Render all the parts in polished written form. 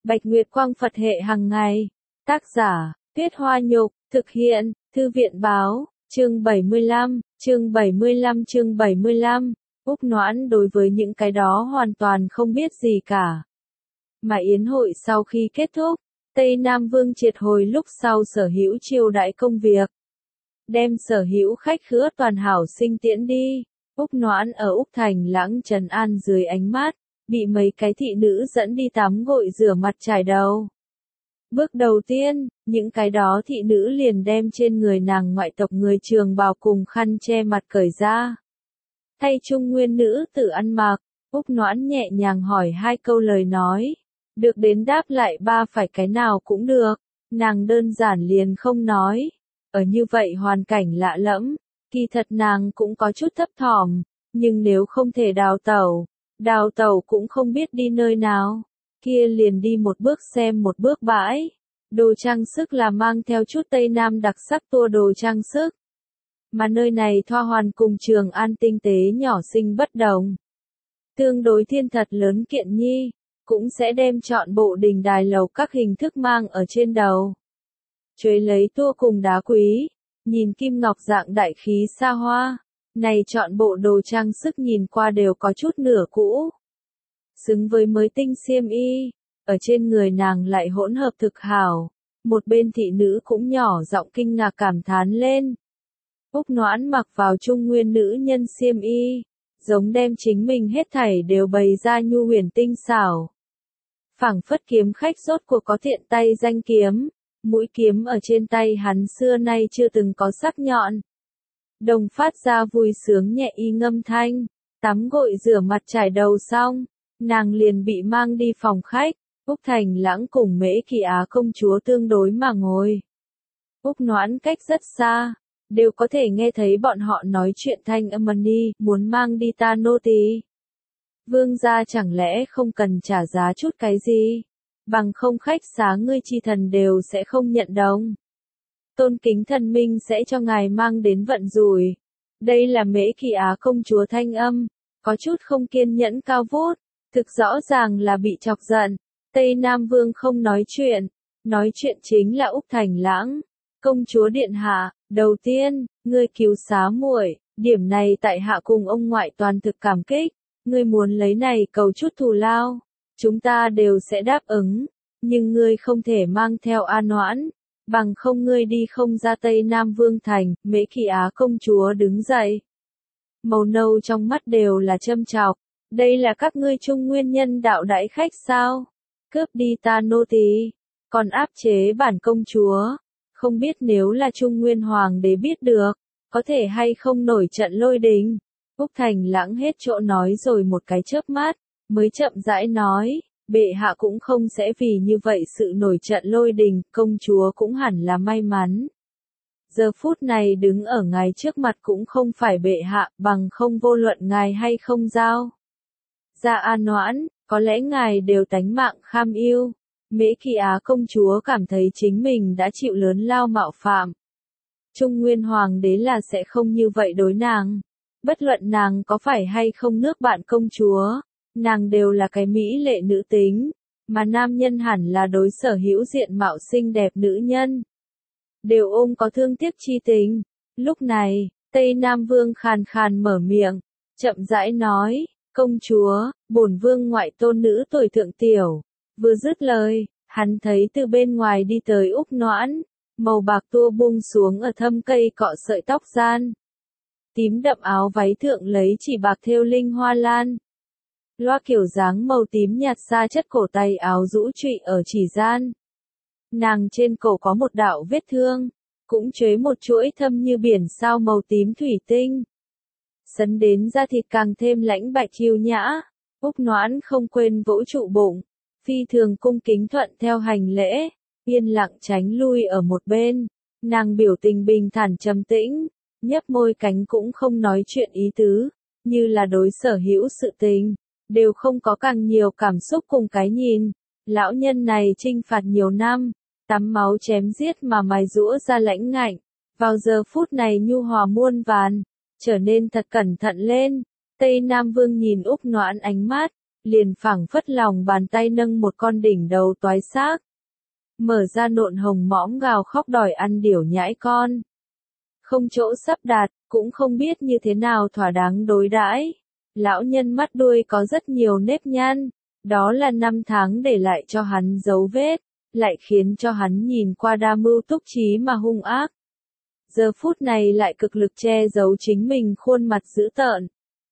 Bạch Nguyệt Quang Phật hệ hàng ngày. Tác giả, Tuyết Hoa Nhục, thực hiện, Thư viện Báo, chương 75, chương 75. Úc Noãn đối với những cái đó hoàn toàn không biết gì cả. Mà yến hội sau khi kết thúc, Tây Nam Vương triệt hồi lúc sau sở hữu chiêu đãi công việc. Đem sở hữu khách khứa toàn hảo sinh tiễn đi. Úc Noãn ở Úc Thành Lãng trấn an dưới ánh mắt, bị mấy cái thị nữ dẫn đi tắm gội rửa mặt trải đầu. Bước đầu tiên, những cái đó thị nữ liền đem trên người nàng ngoại tộc người Trường bào cùng khăn che mặt cởi ra. Thay trung nguyên nữ tử ăn mặc, Úc Noãn nhẹ nhàng hỏi 2 câu lời nói. Được đến đáp lại 3 phải cái nào cũng được, nàng đơn giản liền không nói. Ở như vậy hoàn cảnh lạ lẫm, kỳ thật nàng cũng có chút thấp thỏm, nhưng nếu không thể đào tẩu cũng không biết đi nơi nào, kia liền đi một bước xem một bước bãi. Đồ trang sức là mang theo chút Tây Nam đặc sắc tua đồ trang sức. Mà nơi này Thoa Hoàn cùng Trường An tinh tế nhỏ xinh bất đồng. Tương đối thiên thật lớn kiện nhi, cũng sẽ đem chọn bộ đình đài lầu các hình thức mang ở trên đầu. Chuế lấy tua cùng đá quý, nhìn kim ngọc dạng đại khí xa hoa, này chọn bộ đồ trang sức nhìn qua đều có chút nửa cũ. Xứng với mới tinh xiêm y, ở trên người nàng lại hỗn hợp thực hảo, một bên thị nữ cũng nhỏ giọng kinh ngạc cảm thán lên. Úc Noãn mặc vào trung nguyên nữ nhân xiêm y, giống đem chính mình hết thảy đều bày ra nhu huyền tinh xảo. Phảng phất kiếm khách rốt cuộc có thiện tay danh kiếm, mũi kiếm ở trên tay hắn xưa nay chưa từng có sắc nhọn. Đồng phát ra vui sướng nhẹ y ngâm thanh, tắm gội rửa mặt trải đầu xong, nàng liền bị mang đi phòng khách. Úc Thành Lãng cùng Mễ Kỳ Á công chúa tương đối mà ngồi. Úc Noãn cách rất xa, đều có thể nghe thấy bọn họ nói chuyện thanh âm ni, muốn mang đi ta nô tỳ. Vương gia chẳng lẽ không cần trả giá chút cái gì, bằng không khách xá ngươi chi thần đều sẽ không nhận đồng. Tôn kính thần minh sẽ cho ngài mang đến vận rủi. Đây là Mễ Kỳ Á công chúa thanh âm, có chút không kiên nhẫn cao vút, thực rõ ràng là bị chọc giận. Tây Nam Vương không nói chuyện chính là Úc Thành Lãng. Công chúa điện hạ, đầu tiên, ngươi cứu xá muội, điểm này tại hạ cùng ông ngoại toàn thực cảm kích, ngươi muốn lấy này cầu chút thù lao, chúng ta đều sẽ đáp ứng, nhưng ngươi không thể mang theo A Noãn, bằng không ngươi đi không ra Tây Nam Vương thành. Mễ Kỳ Á công chúa đứng dậy, màu nâu trong mắt đều là châm chọc, đây là các ngươi trung nguyên nhân đạo đãi khách sao? Cướp đi ta nô tỳ, còn áp chế bản công chúa, không biết nếu là Trung Nguyên Hoàng đế biết được, có thể hay không nổi trận lôi đình. Úc Thành Lãng hết chỗ nói rồi một cái chớp mắt, mới chậm rãi nói, bệ hạ cũng không sẽ vì như vậy sự nổi trận lôi đình, công chúa cũng hẳn là may mắn. Giờ phút này đứng ở ngài trước mặt cũng không phải bệ hạ, bằng không vô luận ngài hay không giao ra An Noãn, có lẽ ngài đều tánh mạng kham yêu. Mễ Kỳ Á công chúa cảm thấy chính mình đã chịu lớn lao mạo phạm. Trung Nguyên Hoàng đế là sẽ không như vậy đối nàng. Bất luận nàng có phải hay không nước bạn công chúa, nàng đều là cái mỹ lệ nữ tính, mà nam nhân hẳn là đối sở hữu diện mạo xinh đẹp nữ nhân. Đều ôm có thương tiếc chi tình. Lúc này, Tây Nam Vương khàn khàn mở miệng, chậm rãi nói, công chúa, bổn vương ngoại tôn nữ tuổi thượng tiểu. Vừa dứt lời, hắn thấy từ bên ngoài đi tới Úc Noãn, màu bạc tua buông xuống ở thâm cây cọ sợi tóc gian. Tím đậm áo váy thượng lấy chỉ bạc thêu linh hoa lan. Loa kiểu dáng màu tím nhạt xa chất cổ tay áo rũ trụy ở chỉ gian. Nàng trên cổ có một đạo vết thương, cũng chuế một chuỗi thâm như biển sao màu tím thủy tinh. Sấn đến da thịt càng thêm lãnh bạch kiêu nhã, Úc Noãn không quên vỗ trụ bụng, phi thường cung kính thuận theo hành lễ, yên lặng tránh lui ở một bên, nàng biểu tình bình thản trầm tĩnh, nhấp môi cánh cũng không nói chuyện ý tứ, như là đối sở hữu sự tình, đều không có càng nhiều cảm xúc cùng cái nhìn. Lão nhân này chinh phạt nhiều năm, tắm máu chém giết mà mài giũa ra lãnh ngạnh, vào giờ phút này nhu hòa muôn vàn, trở nên thật cẩn thận lên. Tây Nam Vương nhìn Úc Noãn ánh mắt, liền phảng phất lòng bàn tay nâng một con đỉnh đầu toái xác. Mở ra nộn hồng mõm gào khóc đòi ăn điểu nhãi con. Không chỗ sắp đặt, cũng không biết như thế nào thỏa đáng đối đãi. Lão nhân mắt đuôi có rất nhiều nếp nhăn, đó là năm tháng để lại cho hắn dấu vết, lại khiến cho hắn nhìn qua đa mưu túc trí mà hung ác. Giờ phút này lại cực lực che giấu chính mình khuôn mặt dữ tợn.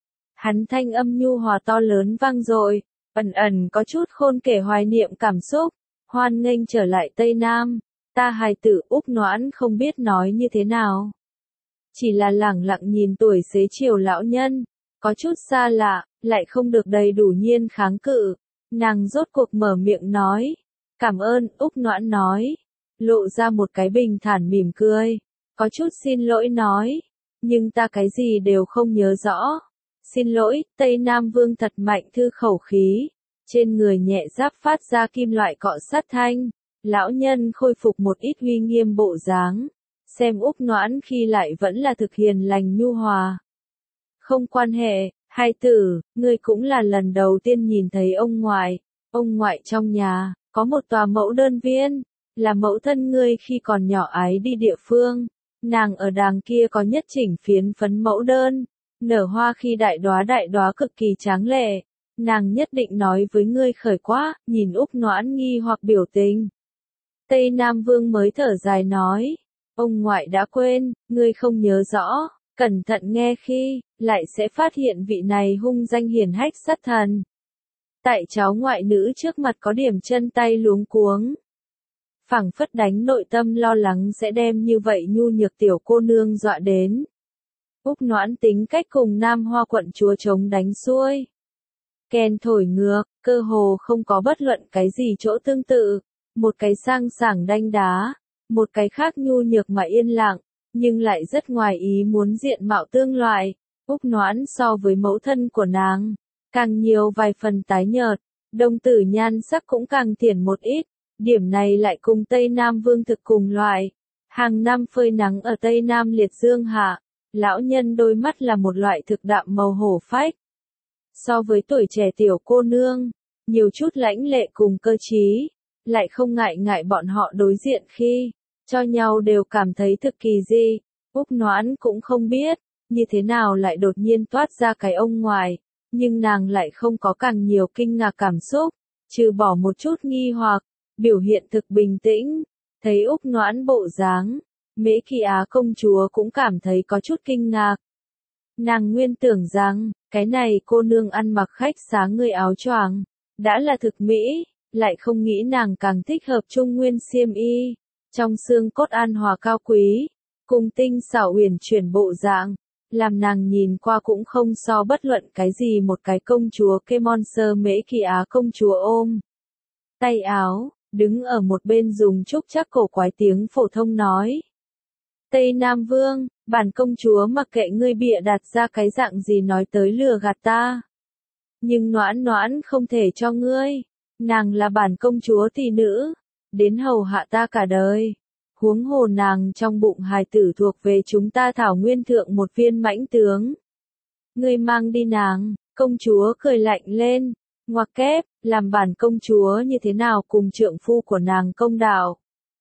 Hắn thanh âm nhu hòa to lớn vang dội, ẩn ẩn có chút khôn kể hoài niệm cảm xúc, hoan nghênh trở lại Tây Nam, ta hài tử Úc Noãn không biết nói như thế nào. Chỉ là lẳng lặng nhìn tuổi xế chiều lão nhân, có chút xa lạ, lại không được đầy đủ nhiên kháng cự, nàng rốt cuộc mở miệng nói, cảm ơn, Úc Noãn nói, lộ ra một cái bình thản mỉm cười, có chút xin lỗi nói, nhưng ta cái gì đều không nhớ rõ. Xin lỗi, Tây Nam Vương thật mạnh thư khẩu khí, trên người nhẹ giáp phát ra kim loại cọ sát thanh, lão nhân khôi phục một ít uy nghiêm bộ dáng, xem Úc Noãn khi lại vẫn là thực hiền lành nhu hòa. Không quan hệ, hai tử, ngươi cũng là lần đầu tiên nhìn thấy ông ngoại trong nhà, có một tòa mẫu đơn viên, là mẫu thân ngươi khi còn nhỏ ái đi địa phương, nàng ở đàng kia có nhất chỉnh phiến phấn mẫu đơn. Nở hoa khi đại đóa cực kỳ tráng lệ, nàng nhất định nói với ngươi khởi quá, nhìn Úc Noãn nghi hoặc biểu tình. Tây Nam Vương mới thở dài nói, ông ngoại đã quên, ngươi không nhớ rõ, cẩn thận nghe khi, lại sẽ phát hiện vị này hung danh hiển hách sát thần. Tại cháu ngoại nữ trước mặt có điểm chân tay luống cuống. Phảng phất đánh nội tâm lo lắng sẽ đem như vậy nhu nhược tiểu cô nương dọa đến. Úc Noãn tính cách cùng Nam Hoa quận chúa chống đánh xuôi. Kèn thổi ngược, cơ hồ không có bất luận cái gì chỗ tương tự. Một cái sang sảng đanh đá, một cái khác nhu nhược mà yên lặng, nhưng lại rất ngoài ý muốn diện mạo tương loại. Úc Noãn so với mẫu thân của nàng, càng nhiều vài phần tái nhợt, đồng tử nhan sắc cũng càng thiển một ít. Điểm này lại cùng Tây Nam Vương thực cùng loại. Hàng năm phơi nắng ở Tây Nam liệt dương hạ. Lão nhân đôi mắt là một loại thực đạm màu hổ phách. So với tuổi trẻ tiểu cô nương, nhiều chút lãnh lệ cùng cơ trí, lại không ngại bọn họ đối diện khi, cho nhau đều cảm thấy thực kỳ dị. Úc Noãn cũng không biết, như thế nào lại đột nhiên toát ra cái ông ngoại, nhưng nàng lại không có càng nhiều kinh ngạc cảm xúc, trừ bỏ một chút nghi hoặc, biểu hiện thực bình tĩnh, thấy Úc Noãn bộ dáng. Mễ Kỳ Á công chúa cũng cảm thấy có chút kinh ngạc. Nàng nguyên tưởng rằng, cái này cô nương ăn mặc khách sáng người áo choàng, đã là thực mỹ, lại không nghĩ nàng càng thích hợp trung nguyên xiêm y, trong xương cốt an hòa cao quý, cùng tinh xảo uyển chuyển bộ dạng, làm nàng nhìn qua cũng không so bất luận cái gì một cái công chúa Kemonser Mễ Kỳ Á công chúa ôm tay áo, đứng ở một bên dùng trúc chắc cổ quái tiếng phổ thông nói. Tây Nam Vương, bản công chúa mặc kệ ngươi bịa đặt ra cái dạng gì nói tới lừa gạt ta. Nhưng Noãn không thể cho ngươi, nàng là bản công chúa tỷ nữ, đến hầu hạ ta cả đời. Huống hồ nàng trong bụng hài tử thuộc về chúng ta thảo nguyên thượng một viên mãnh tướng. Ngươi mang đi nàng, công chúa cười lạnh lên, ngoặc kép, làm bản công chúa như thế nào cùng trượng phu của nàng công đạo.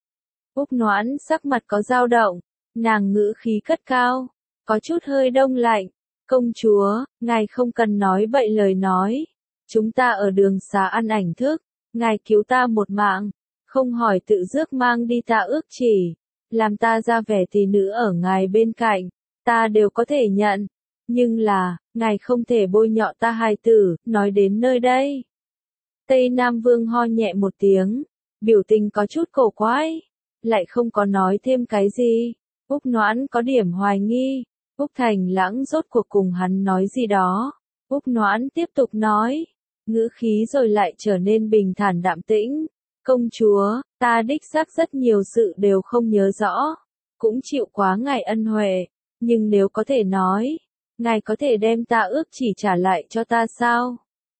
Úc Noãn sắc mặt có dao động. Nàng ngữ khí cất cao, có chút hơi đông lạnh. Công chúa, ngài không cần nói bậy lời nói. Chúng ta ở đường xá ăn ảnh thức, ngài cứu ta một mạng, không hỏi tự rước mang đi ta ước chỉ, làm ta ra vẻ tỷ nữ ở ngài bên cạnh, ta đều có thể nhận. Nhưng là, ngài không thể bôi nhọ ta hài tử, nói đến nơi đây. Tây Nam Vương ho nhẹ một tiếng, biểu tình có chút cổ quái, lại không có nói thêm cái gì. Úc Noãn có điểm hoài nghi, Úc Thành Lãng rốt cuộc cùng hắn nói gì đó. Úc Noãn tiếp tục nói, ngữ khí rồi lại trở nên bình thản đạm tĩnh. Công chúa, ta đích xác rất nhiều sự đều không nhớ rõ, cũng chịu quá ngài ân huệ, nhưng nếu có thể nói, ngài có thể đem ta ước chỉ trả lại cho ta sao?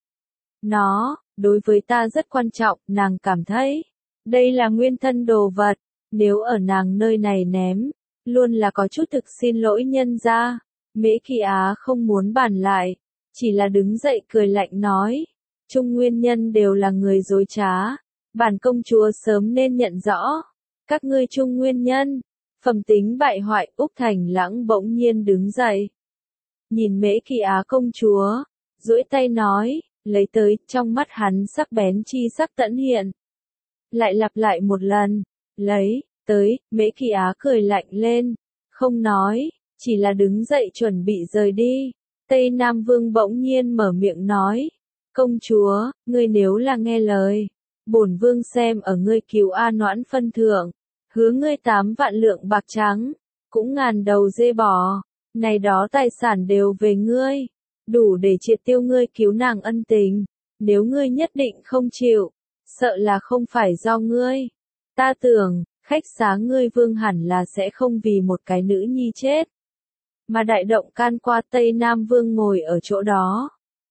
Nó, đối với ta rất quan trọng, nàng cảm thấy, đây là nguyên thân đồ vật, nếu ở nàng nơi này ném, luôn là có chút thực xin lỗi nhân ra. Mễ Kỳ Á không muốn bàn lại, chỉ là đứng dậy cười lạnh nói, Trung nguyên nhân đều là người dối trá. Bản công chúa sớm nên nhận rõ. Các ngươi Trung nguyên nhân, phẩm tính bại hoại. Úc Thành Lãng bỗng nhiên đứng dậy. Nhìn Mễ Kỳ Á công chúa, duỗi tay nói, lấy tới, trong mắt hắn sắc bén chi sắc tẫn hiện. Lại lặp lại một lần, lấy, tới, Mễ Kỳ Á cười lạnh lên, không nói, chỉ là đứng dậy chuẩn bị rời đi. Tây Nam Vương bỗng nhiên mở miệng nói, công chúa, ngươi nếu là nghe lời, bổn vương xem ở ngươi cứu A Noãn phân thượng, hứa ngươi 8 vạn lượng bạc trắng, cũng ngàn đầu dê bò, này đó tài sản đều về ngươi, đủ để triệt tiêu ngươi cứu nàng ân tình, nếu ngươi nhất định không chịu, sợ là không phải do ngươi. Ta tưởng, khách xá ngươi vương hẳn là sẽ không vì một cái nữ nhi chết. Mà đại động can qua Tây Nam Vương ngồi ở chỗ đó.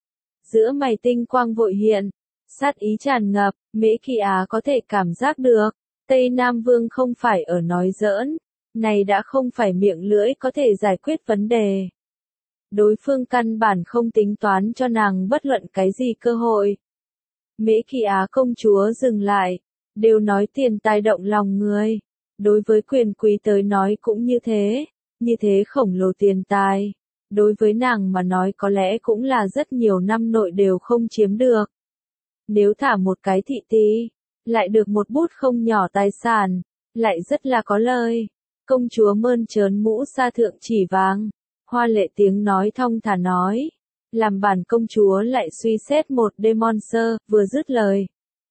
Giữa mày tinh quang vội hiện, sát ý tràn ngập, Mễ Kỳ Á có thể cảm giác được, Tây Nam Vương không phải ở nói giỡn, này đã không phải miệng lưỡi có thể giải quyết vấn đề. Đối phương căn bản không tính toán cho nàng bất luận cái gì cơ hội. Mễ Kỳ Á công chúa dừng lại, đều nói tiền tài động lòng người, đối với quyền quý tới nói cũng như thế khổng lồ tiền tài, đối với nàng mà nói có lẽ cũng là rất nhiều năm nội đều không chiếm được. Nếu thả một cái thị tí, lại được một bút không nhỏ tài sản, lại rất là có lời. Công chúa mơn trớn mũ sa thượng chỉ vàng, hoa lệ tiếng nói thong thả nói, làm bản công chúa lại suy xét một demon sơ, vừa dứt lời.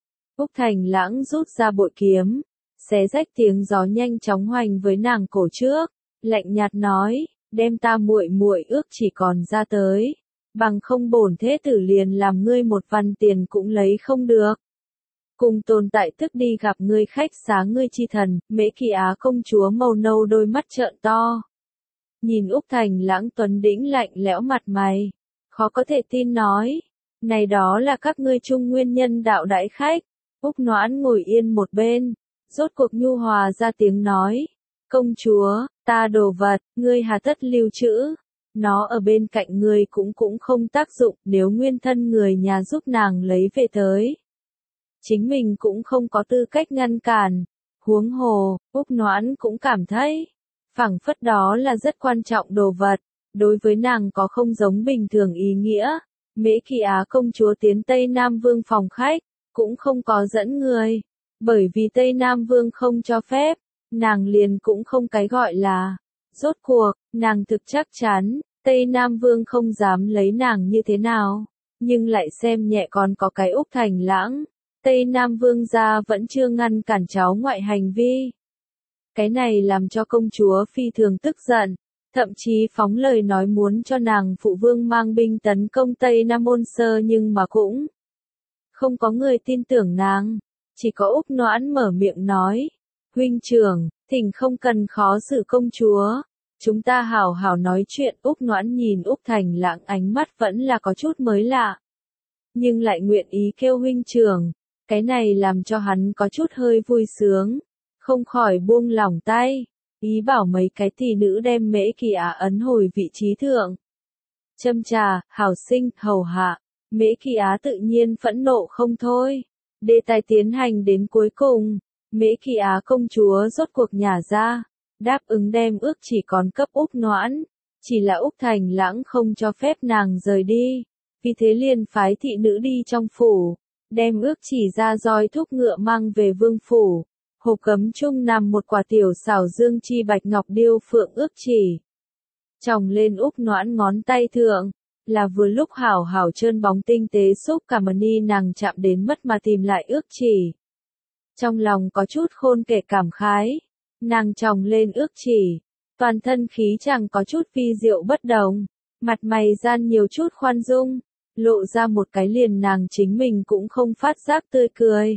Úc Thành Lãng rút ra bội kiếm, xé rách tiếng gió nhanh chóng hoành với nàng cổ trước, lạnh nhạt nói, đem ta muội muội ước chỉ còn ra tới, bằng không bổn thế tử liền làm ngươi một văn tiền cũng lấy không được. Cùng tồn tại tức đi gặp ngươi khách xá ngươi chi thần, Mễ Kỳ Á công chúa màu nâu đôi mắt trợn to. Nhìn Úc Thành Lãng tuấn đĩnh lạnh lẽo mặt mày, khó có thể tin nói, này đó là các ngươi Trung nguyên nhân đạo đãi khách. Úc Noãn ngồi yên một bên, rốt cuộc nhu hòa ra tiếng nói, công chúa, ta đồ vật, ngươi hà tất lưu trữ, nó ở bên cạnh ngươi cũng không tác dụng, nếu nguyên thân người nhà giúp nàng lấy về tới. Chính mình cũng không có tư cách ngăn cản, huống hồ, Úc Noãn cũng cảm thấy, phảng phất đó là rất quan trọng đồ vật, đối với nàng có không giống bình thường ý nghĩa. Mễ Kỳ Á công chúa tiến Tây Nam Vương phòng khách, cũng không có dẫn người, bởi vì Tây Nam Vương không cho phép, nàng liền cũng không cái gọi là. Rốt cuộc, nàng thực chắc chắn, Tây Nam Vương không dám lấy nàng như thế nào, nhưng lại xem nhẹ còn có cái Úc Thành Lãng. Tây Nam Vương gia vẫn chưa ngăn cản cháu ngoại hành vi. Cái này làm cho công chúa phi thường tức giận, thậm chí phóng lời nói muốn cho nàng phụ vương mang binh tấn công Tây Nam Môn Sơ, nhưng mà cũng không có người tin tưởng nàng, chỉ có Úc Noãn mở miệng nói, huynh trưởng, thỉnh không cần khó xử công chúa, chúng ta hảo hảo nói chuyện. Úc Noãn nhìn Úc Thành Lãng ánh mắt vẫn là có chút mới lạ, nhưng lại nguyện ý kêu huynh trưởng, cái này làm cho hắn có chút hơi vui sướng, không khỏi buông lỏng tay, ý bảo mấy cái tỷ nữ đem Mễ Kỳ Á ấn hồi vị trí thượng. Châm trà, hảo sinh, hầu hạ. Mễ Kỳ Á tự nhiên phẫn nộ không thôi. Đề tài tiến hành đến cuối cùng, Mễ Kỳ Á công chúa rốt cuộc nhả ra, đáp ứng đem ước chỉ còn cấp Úc Noãn, chỉ là Úc Thành Lãng không cho phép nàng rời đi, vì thế liền phái thị nữ đi trong phủ, đem ước chỉ ra roi thúc ngựa mang về vương phủ. Hộp cấm chung nằm một quả tiểu xảo dương chi bạch ngọc điêu phượng ước chỉ. Chồng lên Úc Noãn ngón tay thượng, là vừa lúc hảo hảo trơn bóng tinh tế xúc cả mani nàng chạm đến mất mà tìm lại ước chỉ. Trong lòng có chút khôn kể cảm khái, nàng chồng lên ước chỉ, toàn thân khí chẳng có chút vi diệu bất đồng, mặt mày gian nhiều chút khoan dung, lộ ra một cái liền nàng chính mình cũng không phát giác tươi cười.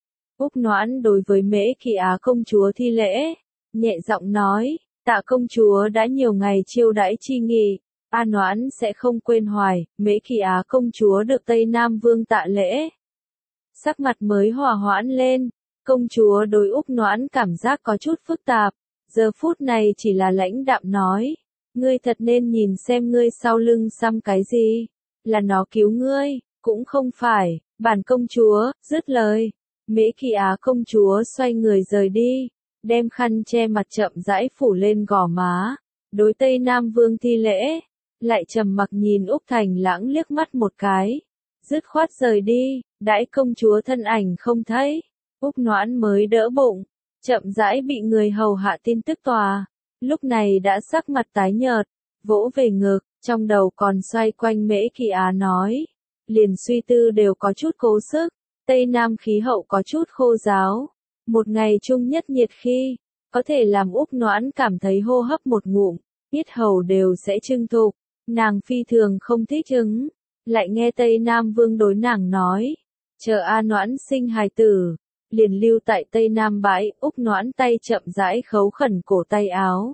Úc Noãn đối với Mễ Kỳ Á công chúa thi lễ, nhẹ giọng nói, tạ công chúa đã nhiều ngày chiêu đãi chi nghị, A Noãn sẽ không quên hoài. Mễ Kỳ Á công chúa được Tây Nam Vương tạ lễ, sắc mặt mới hòa hoãn lên. Công chúa đối Úc Noãn cảm giác có chút phức tạp, giờ phút này chỉ là lãnh đạm nói, ngươi thật nên nhìn xem ngươi sau lưng xăm cái gì, là nó cứu ngươi, Cũng không phải, bản công chúa, dứt lời. Mễ Kỳ Á công chúa xoay người rời đi, đem khăn che mặt chậm rãi phủ lên gò má, đối Tây Nam Vương thi lễ, lại trầm mặc nhìn Úc Thành Lãng liếc mắt một cái, dứt khoát rời đi, đãi công chúa thân ảnh không thấy, Úc Noãn mới đỡ bụng, chậm rãi bị người hầu hạ tin tức tòa, lúc này đã sắc mặt tái nhợt, vỗ về ngực, trong đầu còn xoay quanh Mễ Kỳ Á nói, liền suy tư đều có chút cố sức, Tây Nam khí hậu có chút khô ráo, một ngày chung nhất nhiệt khi, có thể làm Úc Noãn cảm thấy hô hấp một ngụm, yết hầu đều sẽ trưng thục, nàng phi thường không thích ứng, lại nghe Tây Nam Vương đối nàng nói, chờ A Noãn sinh hài tử, liền lưu tại Tây Nam bãi, Úc Noãn tay chậm rãi khấu khẩn cổ tay áo.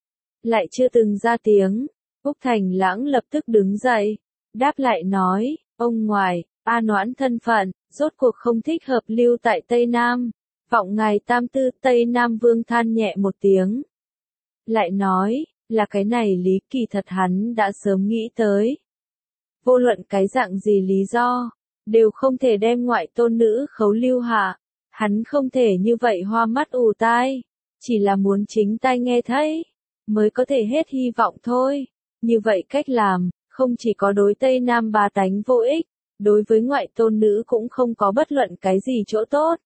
Lại chưa từng ra tiếng, Úc Thành Lãng lập tức đứng dậy, đáp lại nói, ông ngoại, A Noãn thân phận, rốt cuộc không thích hợp lưu tại Tây Nam, vọng ngài tam tư. Tây Nam Vương than nhẹ một tiếng. Lại nói, là cái này lý kỳ thật hắn đã sớm nghĩ tới. Vô luận cái dạng gì lý do, đều không thể đem ngoại tôn nữ khấu lưu hạ, hắn không thể như vậy hoa mắt ù tai, chỉ là muốn chính tai nghe thấy, mới có thể hết hy vọng thôi. Như vậy cách làm, không chỉ có đối Tây Nam bá tánh vô ích, đối với ngoại tôn nữ cũng không có bất luận cái gì chỗ tốt.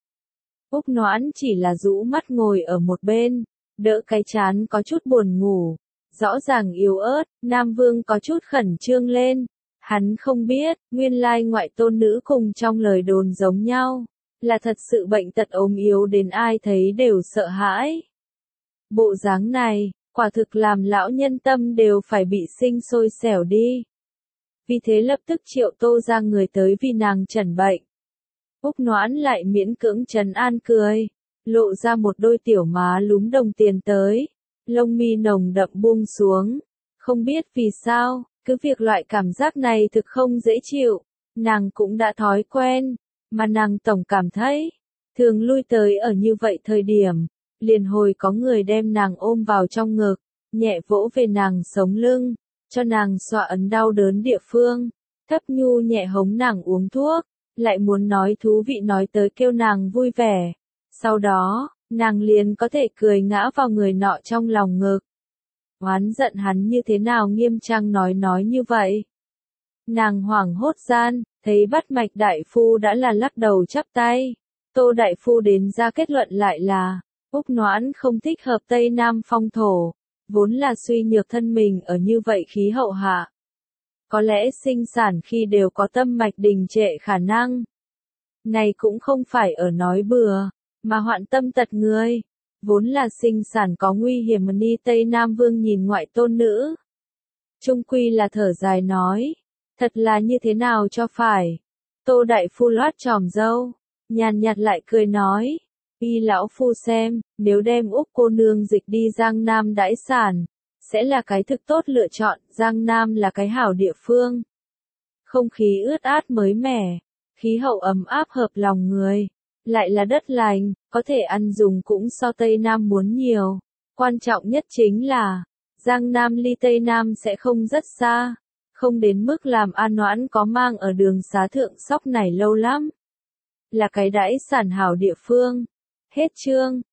Úc Noãn chỉ là rũ mắt ngồi ở một bên, đỡ cái chán có chút buồn ngủ, rõ ràng yếu ớt, Nam Vương có chút khẩn trương lên. Hắn không biết, nguyên lai ngoại tôn nữ cùng trong lời đồn giống nhau, là thật sự bệnh tật ốm yếu đến ai thấy đều sợ hãi. Bộ dáng này, quả thực làm lão nhân tâm đều phải bị sinh sôi xẻo đi. Vì thế lập tức triệu Tô ra người tới vì nàng chẩn bệnh. Úc Noãn lại miễn cưỡng trấn an cười, lộ ra một đôi tiểu má lúm đồng tiền tới, lông mi nồng đậm buông xuống. Không biết vì sao, cứ việc loại cảm giác này thực không dễ chịu, nàng cũng đã thói quen, mà nàng tổng cảm thấy, thường lui tới ở như vậy thời điểm, liền hồi có người đem nàng ôm vào trong ngực, nhẹ vỗ về nàng sống lưng, cho nàng xoa ấn đau đớn địa phương, thấp nhu nhẹ hống nàng uống thuốc, lại muốn nói thú vị nói tới kêu nàng vui vẻ. Sau đó, nàng liền có thể cười ngã vào người nọ trong lòng ngực. Oán giận hắn như thế nào nghiêm trang nói như vậy. Nàng hoảng hốt gian, thấy bắt mạch đại phu đã là lắc đầu chắp tay. Tô đại phu đến ra kết luận lại là, Úc Noãn không thích hợp Tây Nam phong thổ, vốn là suy nhược thân mình ở như vậy khí hậu hạ. Có lẽ sinh sản khi đều có tâm mạch đình trệ khả năng. Này cũng không phải ở nói bừa, mà hoạn tâm tật người. Vốn là sinh sản có nguy hiểm mà ni Tây Nam Vương nhìn ngoại tôn nữ. Trung quy là thở dài nói, thật là như thế nào cho phải. Tô đại phu loát tròm râu, nhàn nhạt lại cười nói, y lão phu xem, nếu đem Úc cô nương dịch đi Giang Nam đãi sản, sẽ là cái thực tốt lựa chọn. Giang Nam là cái hảo địa phương. Không khí ướt át mới mẻ, khí hậu ấm áp hợp lòng người, lại là đất lành, có thể ăn dùng cũng so Tây Nam muốn nhiều. Quan trọng nhất chính là, Giang Nam ly Tây Nam sẽ không rất xa, không đến mức làm An Noãn có mang ở đường xá thượng sóc này lâu lắm. Là cái đãi sản hảo địa phương. Hết chương.